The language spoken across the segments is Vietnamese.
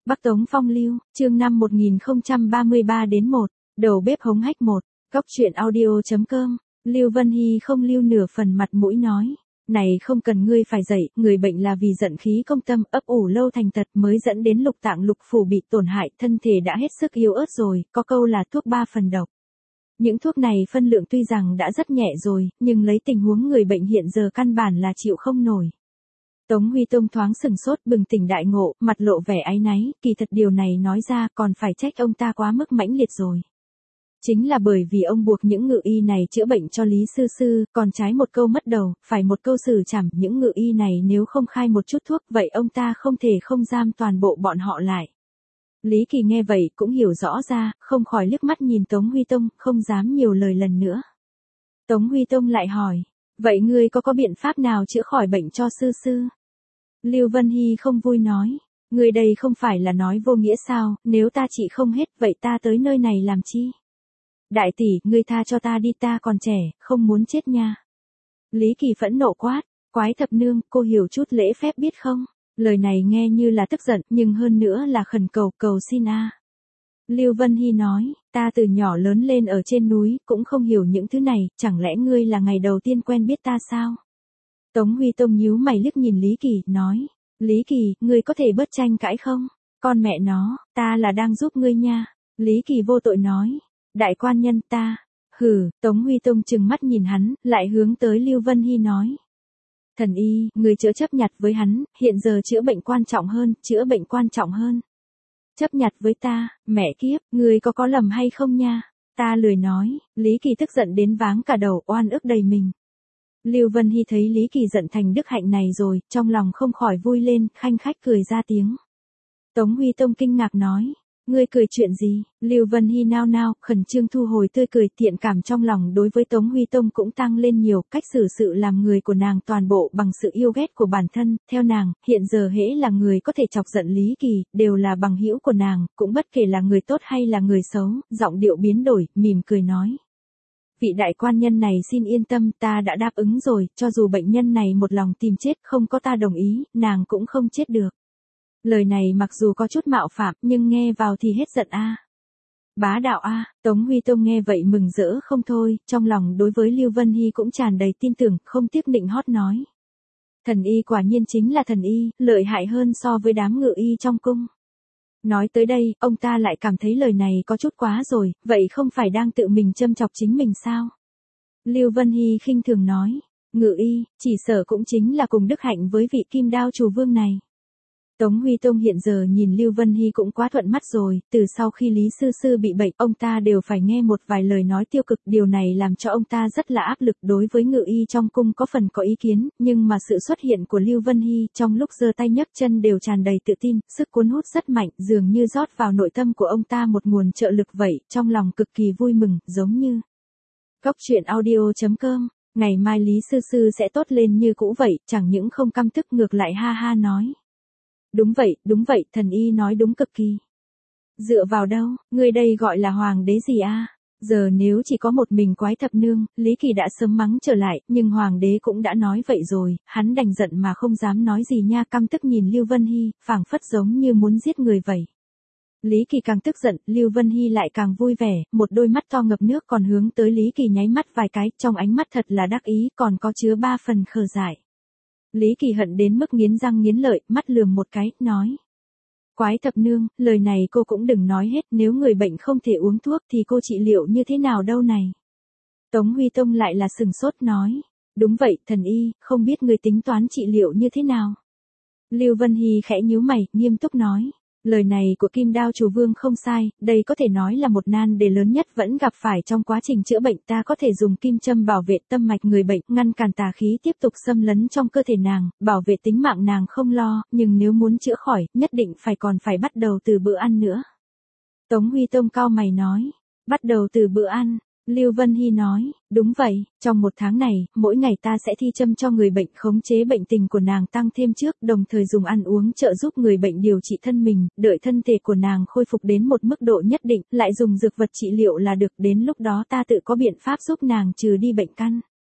Bắc Tống Phong Lưu, chương 5 1033-1, đầu bếp hống hách 1, góc truyện audio.com, Lưu Vân Hy không lưu nửa phần mặt mũi nói. Này không cần ngươi phải dạy, người bệnh là vì giận khí công tâm ấp ủ lâu thành tật mới dẫn đến lục tạng lục phủ bị tổn hại, thân thể đã hết sức yếu ớt rồi, có câu là thuốc 3 phần độc. Những thuốc này phân lượng tuy rằng đã rất nhẹ rồi, nhưng lấy tình huống người bệnh hiện giờ căn bản là chịu không nổi. Tống Huy Tông thoáng sừng sốt bừng tỉnh đại ngộ, mặt lộ vẻ áy náy, kỳ thật điều này nói ra còn phải trách ông ta quá mức mãnh liệt rồi. Chính là bởi vì ông buộc những ngự y này chữa bệnh cho Lý Sư Sư, còn trái một câu mất đầu, phải một câu xử trảm, những ngự y này nếu không khai một chút thuốc, vậy ông ta không thể không giam toàn bộ bọn họ lại. Lý Kỳ nghe vậy cũng hiểu rõ ra, không khỏi liếc mắt nhìn Tống Huy Tông, không dám nhiều lời lần nữa. Tống Huy Tông lại hỏi, vậy ngươi có biện pháp nào chữa khỏi bệnh cho Sư Sư? Lưu Vân Hy không vui nói, ngươi đây không phải là nói vô nghĩa sao, nếu ta trị không hết, vậy ta tới nơi này làm chi? Đại tỷ, ngươi tha cho ta đi, ta còn trẻ, không muốn chết nha. Lý Kỳ phẫn nộ quát, quái thập nương, cô hiểu chút lễ phép biết không? Lời này nghe như là tức giận, nhưng hơn nữa là khẩn cầu xin a. Lưu Vân Hy nói, ta từ nhỏ lớn lên ở trên núi, cũng không hiểu những thứ này, chẳng lẽ ngươi là ngày đầu tiên quen biết ta sao? Tống Huy Tông nhíu mày liếc nhìn Lý Kỳ, nói, Lý Kỳ, ngươi có thể bớt tranh cãi không? Con mẹ nó, ta là đang giúp ngươi nha. Lý Kỳ vô tội nói, đại quan nhân ta, hừ. Tống Huy Tông trừng mắt nhìn hắn, lại hướng tới Lưu Vân Hy nói. Thần y, người chữa chấp nhặt với hắn, hiện giờ chữa bệnh quan trọng hơn. Chấp nhặt với ta, mẹ kiếp, người có lầm hay không nha? Ta lười nói. Lý Kỳ tức giận đến váng cả đầu, oan ức đầy mình. Lưu Vân Hy thấy Lý Kỳ giận thành đức hạnh này rồi, trong lòng không khỏi vui lên, khanh khách cười ra tiếng. Tống Huy Tông kinh ngạc nói, ngươi cười chuyện gì? Lưu Vân Hy nao, khẩn trương thu hồi tươi cười, thiện cảm trong lòng đối với Tống Huy Tông cũng tăng lên nhiều, cách xử sự làm người của nàng toàn bộ bằng sự yêu ghét của bản thân, theo nàng, hiện giờ hễ là người có thể chọc giận Lý Kỳ, đều là bằng hữu của nàng, cũng bất kể là người tốt hay là người xấu, giọng điệu biến đổi, mỉm cười nói. Vị đại quan nhân này xin yên tâm, ta đã đáp ứng rồi, cho dù bệnh nhân này một lòng tìm chết, không có ta đồng ý, nàng cũng không chết được. Lời này mặc dù có chút mạo phạm, nhưng nghe vào thì hết giận a. Bá đạo a. Tống Huy Tông nghe vậy mừng rỡ không thôi, trong lòng đối với Lưu Vân Hy cũng tràn đầy tin tưởng, không tiếc nịnh hót nói. Thần y quả nhiên chính là thần y, lợi hại hơn so với đám ngự y trong cung. Nói tới đây, ông ta lại cảm thấy lời này có chút quá rồi, vậy không phải đang tự mình châm chọc chính mình sao? Lưu Vân Hy khinh thường nói, ngự y, chỉ sợ cũng chính là cùng đức hạnh với vị Kim Đao Chủ Vương này. Tống Huy Tông hiện giờ nhìn Lưu Vân Hy cũng quá thuận mắt rồi, từ sau khi Lý Sư Sư bị bệnh, ông ta đều phải nghe một vài lời nói tiêu cực, điều này làm cho ông ta rất là áp lực. Đối với ngự y trong cung có phần có ý kiến, nhưng mà sự xuất hiện của Lưu Vân Hy trong lúc giơ tay nhấc chân đều tràn đầy tự tin, sức cuốn hút rất mạnh, dường như rót vào nội tâm của ông ta một nguồn trợ lực vậy, trong lòng cực kỳ vui mừng, giống như góc truyện audio.com, ngày mai Lý Sư Sư sẽ tốt lên như cũ vậy, chẳng những không căm tức ngược lại ha ha nói. Đúng vậy, thần y nói đúng cực kỳ. Dựa vào đâu, người đây gọi là hoàng đế gì a? Giờ nếu chỉ có một mình quái thập nương, Lý Kỳ đã sớm mắng trở lại, nhưng hoàng đế cũng đã nói vậy rồi, hắn đành giận mà không dám nói gì nha, căm tức nhìn Lưu Vân Hy, phảng phất giống như muốn giết người vậy. Lý Kỳ càng tức giận, Lưu Vân Hy lại càng vui vẻ, một đôi mắt to ngập nước còn hướng tới Lý Kỳ nháy mắt vài cái, trong ánh mắt thật là đắc ý, còn có chứa 3 phần khờ dại. Lý Kỳ hận đến mức nghiến răng nghiến lợi, mắt lườm một cái, nói. Quái thập nương, lời này cô cũng đừng nói hết, nếu người bệnh không thể uống thuốc thì cô trị liệu như thế nào đâu này. Tống Huy Tông lại là sừng sốt nói. Đúng vậy, thần y, không biết người tính toán trị liệu như thế nào. Lưu Vân Hy khẽ nhíu mày, nghiêm túc nói. Lời này của Kim Đao Chủ Vương không sai, đây có thể nói là một nan đề lớn nhất vẫn gặp phải trong quá trình chữa bệnh. Ta có thể dùng kim châm bảo vệ tâm mạch người bệnh, ngăn cản tà khí tiếp tục xâm lấn trong cơ thể nàng, bảo vệ tính mạng nàng không lo, nhưng nếu muốn chữa khỏi, nhất định còn phải bắt đầu từ bữa ăn nữa. Tống Huy Tông cau mày nói, bắt đầu từ bữa ăn. Lưu Vân Hy nói, đúng vậy, trong 1 tháng này, mỗi ngày ta sẽ thi châm cho người bệnh khống chế bệnh tình của nàng tăng thêm trước, đồng thời dùng ăn uống trợ giúp người bệnh điều trị thân mình, đợi thân thể của nàng khôi phục đến một mức độ nhất định, lại dùng dược vật trị liệu là được, đến lúc đó ta tự có biện pháp giúp nàng trừ đi bệnh căn.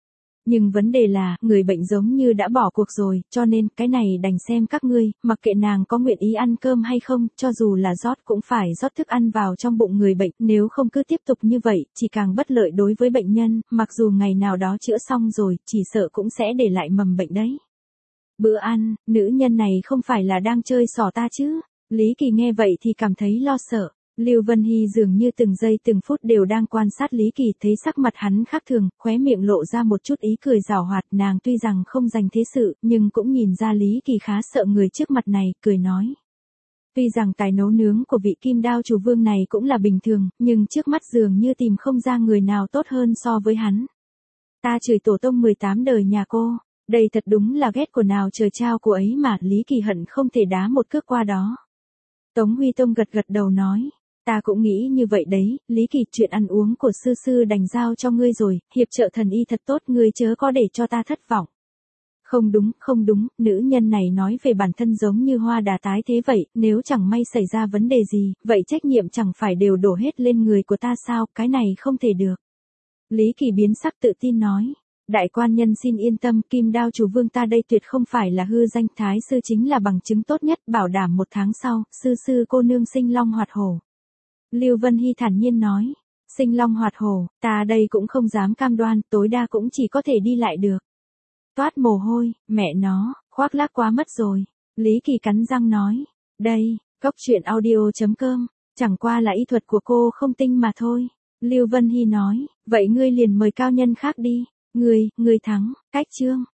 Nhưng vấn đề là, người bệnh giống như đã bỏ cuộc rồi, cho nên, cái này đành xem các ngươi, mặc kệ nàng có nguyện ý ăn cơm hay không, cho dù là rót cũng phải rót thức ăn vào trong bụng người bệnh, nếu không cứ tiếp tục như vậy, chỉ càng bất lợi đối với bệnh nhân, mặc dù ngày nào đó chữa xong rồi, chỉ sợ cũng sẽ để lại mầm bệnh đấy. Bữa ăn, nữ nhân này không phải là đang chơi xỏ ta chứ? Lý Kỳ nghe vậy thì cảm thấy lo sợ. Lưu Vân Hy dường như từng giây từng phút đều đang quan sát Lý Kỳ, thấy sắc mặt hắn khác thường, khóe miệng lộ ra một chút ý cười giảo hoạt, nàng tuy rằng không dành thế sự, nhưng cũng nhìn ra Lý Kỳ khá sợ người trước mặt này, cười nói. Tuy rằng tài nấu nướng của vị Kim Đao chủ vương này cũng là bình thường, nhưng trước mắt dường như tìm không ra người nào tốt hơn so với hắn. Ta chửi tổ tông 18 đời nhà cô, đây thật đúng là ghét của nào trời trao của ấy mà, Lý Kỳ hận không thể đá một cước qua đó. Tống Huy Tông gật gật đầu nói. Ta cũng nghĩ như vậy đấy, Lý Kỳ, chuyện ăn uống của sư sư đành giao cho ngươi rồi, hiệp trợ thần y thật tốt, ngươi chớ có để cho ta thất vọng. Không đúng, nữ nhân này nói về bản thân giống như hoa đà tái thế vậy, nếu chẳng may xảy ra vấn đề gì, vậy trách nhiệm chẳng phải đều đổ hết lên người của ta sao, cái này không thể được. Lý Kỳ biến sắc tự tin nói. Đại quan nhân xin yên tâm, Kim Đao chủ vương ta đây tuyệt không phải là hư danh, thái sư chính là bằng chứng tốt nhất, bảo đảm 1 tháng sau, sư cô nương sinh long hoạt hổ. Lưu Vân Hy thản nhiên nói, sinh long hoạt hổ, ta đây cũng không dám cam đoan, tối đa cũng chỉ có thể đi lại được. Toát mồ hôi, mẹ nó, khoác lác quá mất rồi. Lý Kỳ cắn răng nói, đây, cốc truyện audio.com, chẳng qua là y thuật của cô không tinh mà thôi. Lưu Vân Hy nói, vậy ngươi liền mời cao nhân khác đi, ngươi thắng, cách chương.